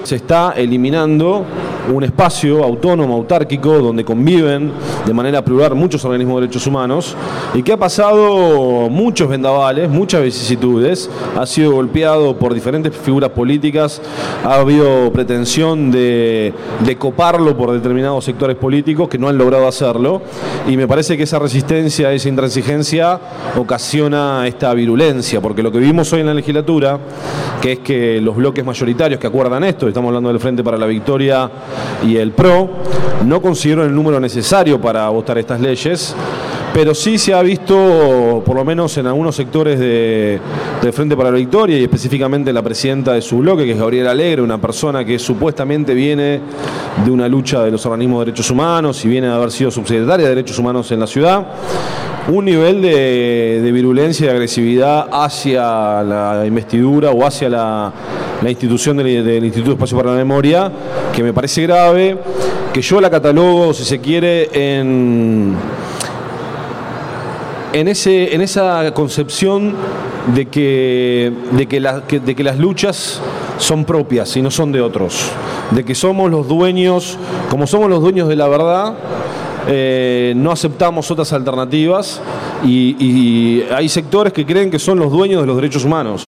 se está eliminando un espacio autónomo, autárquico, donde conviven de manera plural muchos organismos de derechos humanos y que ha pasado muchos vendavales, muchas vicisitudes, ha sido golpeado por diferentes figuras políticas, ha habido pretensión de coparlo por determinados sectores políticos que no han logrado hacerlo, y me parece que esa resistencia, esa intransigencia ocasiona esta virulencia, porque lo que vimos hoy en la legislatura, que es que los bloques mayoritarios que acuerdan esto, estamos hablando del Frente para la Victoria y el PRO, no consiguieron el número necesario para votar estas leyes, pero sí se ha visto, por lo menos en algunos sectores del Frente para la Victoria, y específicamente la presidenta de su bloque, que es Gabriela Alegre, una persona que supuestamente viene de una lucha de los organismos de derechos humanos y viene de haber sido subsecretaria de Derechos Humanos en la ciudad, un nivel de virulencia y de agresividad hacia la investidura o hacia la institución del Instituto de Espacio para la Memoria, que me parece grave, que yo la catalogo, si se quiere, en esa concepción de que las luchas son propias y no son de otros, de que somos los dueños, como somos los dueños de la verdad, no aceptamos otras alternativas y hay sectores que creen que son los dueños de los derechos humanos.